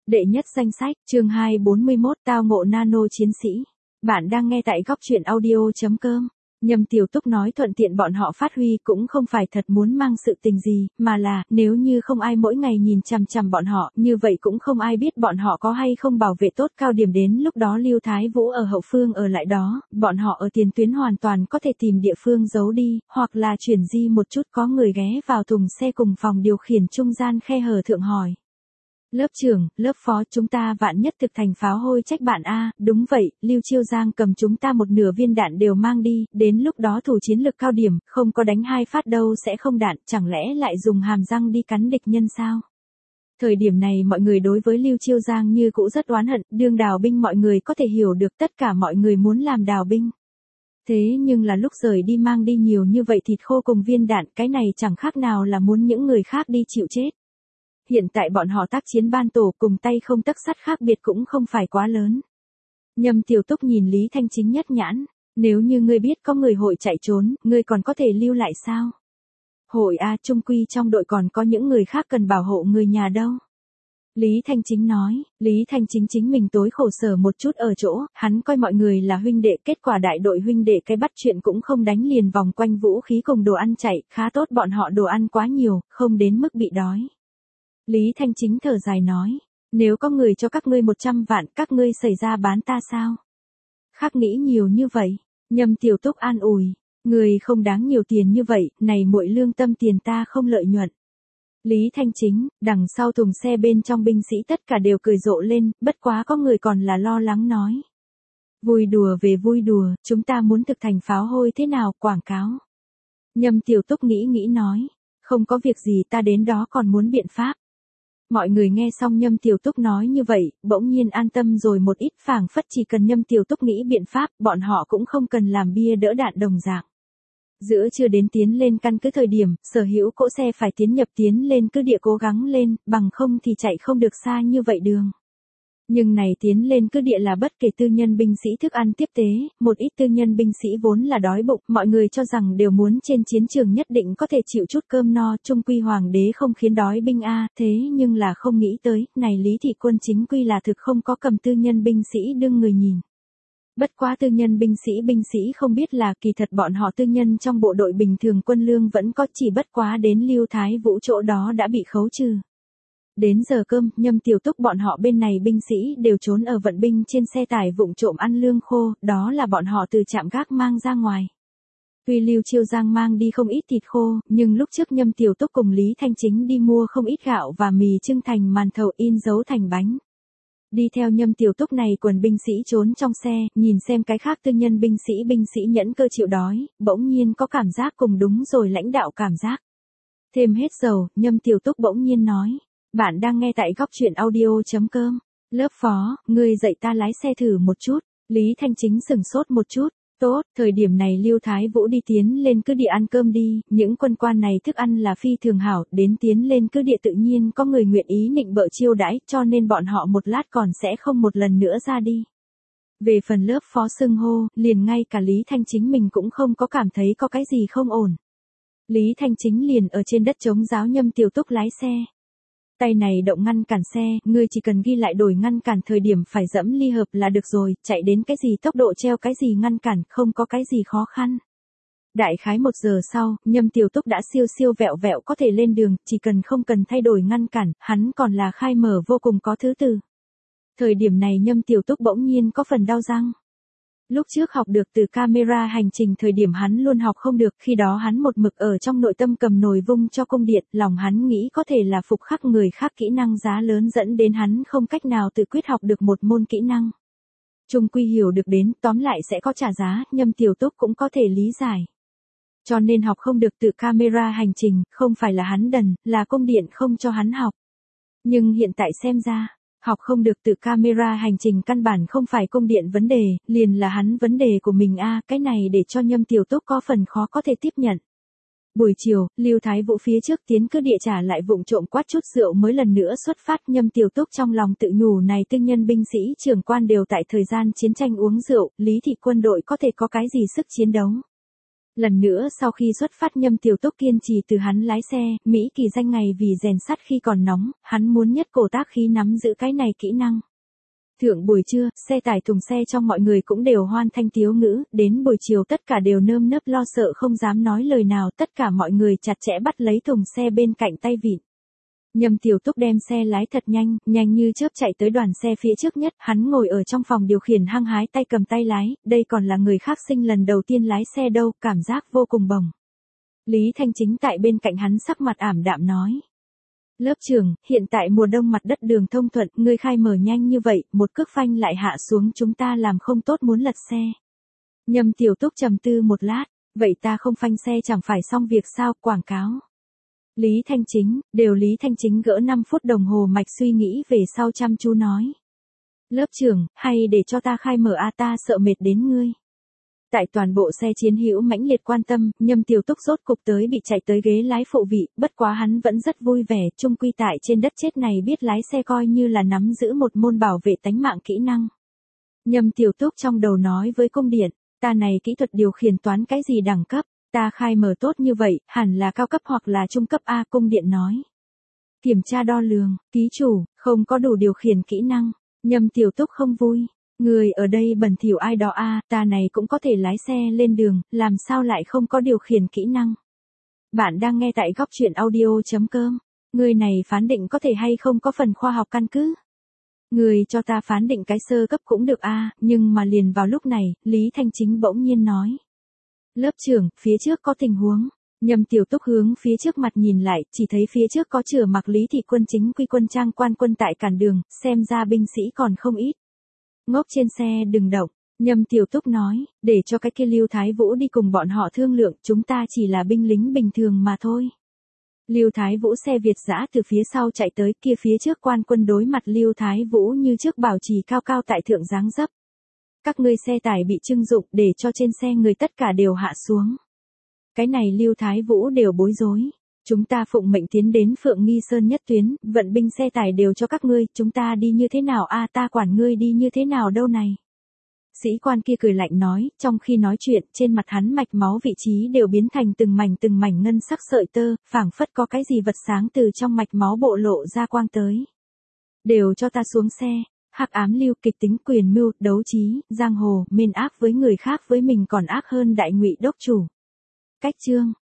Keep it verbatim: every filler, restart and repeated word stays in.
Đệ nhất danh sách, chương hai bốn mươi mốt tao ngộ nano chiến sĩ. Bạn đang nghe tại góc truyện audio chấm com. Nhâm Tiểu Túc nói thuận tiện bọn họ phát huy cũng không phải thật muốn mang sự tình gì, mà là, nếu như không ai mỗi ngày nhìn chằm chằm bọn họ, như vậy cũng không ai biết bọn họ có hay không bảo vệ tốt cao điểm, đến lúc đó Lưu Thái Vũ ở hậu phương ở lại đó, bọn họ ở tiền tuyến hoàn toàn có thể tìm địa phương giấu đi, hoặc là chuyển di một chút, có người ghé vào thùng xe cùng phòng điều khiển trung gian khe hở thượng hỏi. Lớp trưởng, lớp phó, chúng ta vạn nhất thực thành pháo hôi trách bạn a. Đúng vậy, Lưu Chiêu Giang cầm chúng ta một nửa viên đạn đều mang đi, đến lúc đó thủ chiến lực cao điểm, không có đánh hai phát đâu sẽ không đạn, chẳng lẽ lại dùng hàm răng đi cắn địch nhân sao? Thời điểm này mọi người đối với Lưu Chiêu Giang như cũ rất oán hận, đương đào binh mọi người có thể hiểu được, tất cả mọi người muốn làm đào binh. Thế nhưng là lúc rời đi mang đi nhiều như vậy thịt khô cùng viên đạn, cái này chẳng khác nào là muốn những người khác đi chịu chết. Hiện tại bọn họ tác chiến ban tổ cùng tay không tấc sắt khác biệt cũng không phải quá lớn. Nhâm Tiểu Túc nhìn Lý Thanh Chính nhất nhãn, nếu như ngươi biết có người hội chạy trốn, ngươi còn có thể lưu lại sao? Hội a, trung quy trong đội còn có những người khác cần bảo hộ người nhà đâu. Lý Thanh Chính nói, Lý Thanh Chính chính mình tối khổ sở một chút ở chỗ, hắn coi mọi người là huynh đệ, kết quả đại đội huynh đệ cái bắt chuyện cũng không đánh liền vòng quanh vũ khí cùng đồ ăn chạy, khá tốt bọn họ đồ ăn quá nhiều, không đến mức bị đói. Lý Thanh Chính thở dài nói, nếu có người cho các ngươi một trăm vạn, các ngươi xảy ra bán ta sao? Khác nghĩ nhiều như vậy, Nhâm Tiểu Túc an ủi, người không đáng nhiều tiền như vậy, này muội lương tâm tiền ta không lợi nhuận. Lý Thanh Chính, đằng sau thùng xe bên trong binh sĩ tất cả đều cười rộ lên, bất quá có người còn là lo lắng nói. Vui đùa về vui đùa, chúng ta muốn thực thành pháo hôi thế nào, quảng cáo. Nhâm Tiểu Túc nghĩ nghĩ nói, không có việc gì, ta đến đó còn muốn biện pháp. Mọi người nghe xong Nhâm Tiểu Túc nói như vậy, bỗng nhiên an tâm rồi một ít, phảng phất chỉ cần Nhâm Tiểu Túc nghĩ biện pháp, bọn họ cũng không cần làm bia đỡ đạn đồng dạng. Giữa chưa đến tiến lên căn cứ thời điểm, sở hữu cỗ xe phải tiến nhập tiến lên cứ địa cố gắng lên, bằng không thì chạy không được xa như vậy đường. Nhưng này tiến lên cứ địa là bất kể tư nhân binh sĩ thức ăn tiếp tế, một ít tư nhân binh sĩ vốn là đói bụng, mọi người cho rằng đều muốn trên chiến trường nhất định có thể chịu chút cơm no, trung quy hoàng đế không khiến đói binh a, thế nhưng là không nghĩ tới, này Lý Thị Quân chính quy là thực không có cầm tư nhân binh sĩ đương người nhìn. Bất quá tư nhân binh sĩ binh sĩ không biết là kỳ thật bọn họ tư nhân trong bộ đội bình thường quân lương vẫn có, chỉ bất quá đến Lưu Thái Vũ chỗ đó đã bị khấu trừ. Đến giờ cơm, Nhâm Tiểu Túc bọn họ bên này binh sĩ đều trốn ở vận binh trên xe tải vụng trộm ăn lương khô, đó là bọn họ từ trạm gác mang ra ngoài. Tuy Lưu Chiêu Giang mang đi không ít thịt khô, nhưng lúc trước Nhâm Tiểu Túc cùng Lý Thanh Chính đi mua không ít gạo và mì trưng thành màn thầu in dấu thành bánh. Đi theo Nhâm Tiểu Túc này quần binh sĩ trốn trong xe, nhìn xem cái khác tư nhân binh sĩ binh sĩ nhẫn cơ chịu đói, bỗng nhiên có cảm giác cùng đúng rồi lãnh đạo cảm giác. Thêm hết dầu, Nhâm Tiểu Túc bỗng nhiên nói. Bạn đang nghe tại góc truyện audio chấm com. Lớp phó, ngươi dạy ta lái xe thử một chút. Lý Thanh Chính sừng sốt một chút. Tốt, thời điểm này Lưu Thái Vũ đi tiến lên cứ địa ăn cơm đi, những quân quan này thức ăn là phi thường hảo, đến tiến lên cứ địa tự nhiên có người nguyện ý nịnh bợ chiêu đãi, cho nên bọn họ một lát còn sẽ không một lần nữa ra đi. Về phần lớp phó xưng hô, liền ngay cả Lý Thanh Chính mình cũng không có cảm thấy có cái gì không ổn. Lý Thanh Chính liền ở trên đất trống giáo Nhâm Tiểu Túc lái xe. Tay này động ngăn cản xe, ngươi chỉ cần ghi lại đổi ngăn cản thời điểm phải dẫm ly hợp là được rồi, chạy đến cái gì tốc độ treo cái gì ngăn cản, không có cái gì khó khăn. Đại khái một giờ sau, Nhâm Tiểu Túc đã siêu siêu vẹo vẹo có thể lên đường, chỉ cần không cần thay đổi ngăn cản, hắn còn là khai mở vô cùng có thứ tự. Thời điểm này Nhâm Tiểu Túc bỗng nhiên có phần đau răng. Lúc trước học được từ camera hành trình thời điểm hắn luôn học không được, khi đó hắn một mực ở trong nội tâm cầm nồi vung cho cung điện, lòng hắn nghĩ có thể là phục khắc người khác kỹ năng giá lớn dẫn đến hắn không cách nào tự quyết học được một môn kỹ năng. Trung quy hiểu được đến, tóm lại sẽ có trả giá, Nhâm Tiểu Túc cũng có thể lý giải. Cho nên học không được từ camera hành trình, không phải là hắn đần, là cung điện không cho hắn học. Nhưng hiện tại xem ra, học không được từ camera hành trình căn bản không phải cung điện vấn đề, liền là hắn vấn đề của mình a, à, cái này để cho Nhâm Tiểu Túc có phần khó có thể tiếp nhận. Buổi chiều, Lưu Thái Vũ phía trước tiến cứ địa trả lại vụng trộm quát chút rượu mới lần nữa xuất phát, Nhâm Tiểu Túc trong lòng tự nhủ này tư nhân binh sĩ trưởng quan đều tại thời gian chiến tranh uống rượu, Lý Thị quân đội có thể có cái gì sức chiến đấu. Lần nữa sau khi xuất phát Nhâm Tiểu Túc kiên trì từ hắn lái xe, Mỹ Kỳ danh ngày vì rèn sắt khi còn nóng, hắn muốn nhất cổ tác khí nắm giữ cái này kỹ năng. Thượng buổi trưa, xe tải thùng xe trong mọi người cũng đều hoan thanh tiếu ngữ, đến buổi chiều tất cả đều nơm nớp lo sợ không dám nói lời nào, tất cả mọi người chặt chẽ bắt lấy thùng xe bên cạnh tay vịn. Nhâm Tiểu Túc đem xe lái thật nhanh, nhanh như chớp chạy tới đoàn xe phía trước nhất, hắn ngồi ở trong phòng điều khiển hăng hái tay cầm tay lái, đây còn là người khác sinh lần đầu tiên lái xe đâu, cảm giác vô cùng bồng. Lý Thanh Chính tại bên cạnh hắn sắc mặt ảm đạm nói. Lớp trưởng, hiện tại mùa đông mặt đất đường thông thuận, ngươi khai mở nhanh như vậy, một cước phanh lại hạ xuống chúng ta làm không tốt muốn lật xe. Nhâm Tiểu Túc trầm tư một lát, vậy ta không phanh xe chẳng phải xong việc sao, quảng cáo. Lý Thanh Chính, đều Lý Thanh Chính gỡ năm phút đồng hồ mạch suy nghĩ về sau chăm chú nói. Lớp trưởng, hay để cho ta khai mở a ta sợ mệt đến ngươi. Tại toàn bộ xe chiến hữu mãnh liệt quan tâm, Nhâm Tiểu Túc rốt cục tới bị chạy tới ghế lái phụ vị, bất quá hắn vẫn rất vui vẻ, chung quy tại trên đất chết này biết lái xe coi như là nắm giữ một môn bảo vệ tánh mạng kỹ năng. Nhâm Tiểu Túc trong đầu nói với cung điện, ta này kỹ thuật điều khiển toán cái gì đẳng cấp, ta khai mở tốt như vậy, hẳn là cao cấp hoặc là trung cấp A, cung điện nói. Kiểm tra đo lường, ký chủ, không có đủ điều khiển kỹ năng, Nhâm Tiểu Túc không vui. Người ở đây bẩn thỉu ai đó a, ta này cũng có thể lái xe lên đường, làm sao lại không có điều khiển kỹ năng. Bạn đang nghe tại góc truyện audio chấm com. Người này phán định có thể hay không có phần khoa học căn cứ. Người cho ta phán định cái sơ cấp cũng được a, nhưng mà liền vào lúc này, Lý Thanh Chính bỗng nhiên nói. Lớp trưởng, phía trước có tình huống. Nhâm Tiểu Túc hướng phía trước mặt nhìn lại, chỉ thấy phía trước có chửa mặc Lý Thị Quân chính quy quân trang quan quân tại cản đường, xem ra binh sĩ còn không ít. Ngốc trên xe đừng động, Nhâm Tiểu Túc nói, để cho cái kia Lưu Thái Vũ đi cùng bọn họ thương lượng, chúng ta chỉ là binh lính bình thường mà thôi. Lưu Thái Vũ xe Việt dã từ phía sau chạy tới, kia phía trước quan quân đối mặt Lưu Thái Vũ như trước bảo trì cao cao tại thượng dáng dấp. Các ngươi xe tải bị trưng dụng để cho trên xe người tất cả đều hạ xuống. Cái này Lưu Thái Vũ đều bối rối. Chúng ta phụng mệnh tiến đến Phượng Nghi Sơn nhất tuyến, vận binh xe tải đều cho các ngươi, chúng ta đi như thế nào a, ta quản ngươi đi như thế nào đâu này. Sĩ quan kia cười lạnh nói, trong khi nói chuyện, trên mặt hắn mạch máu vị trí đều biến thành từng mảnh từng mảnh ngân sắc sợi tơ, phảng phất có cái gì vật sáng từ trong mạch máu bộ lộ ra quang tới. Đều cho ta xuống xe. Hắc ám lưu, kịch tính, quyền mưu, đấu trí, giang hồ, mên ác với người khác với mình còn ác hơn đại ngụy đốc chủ. Cách chương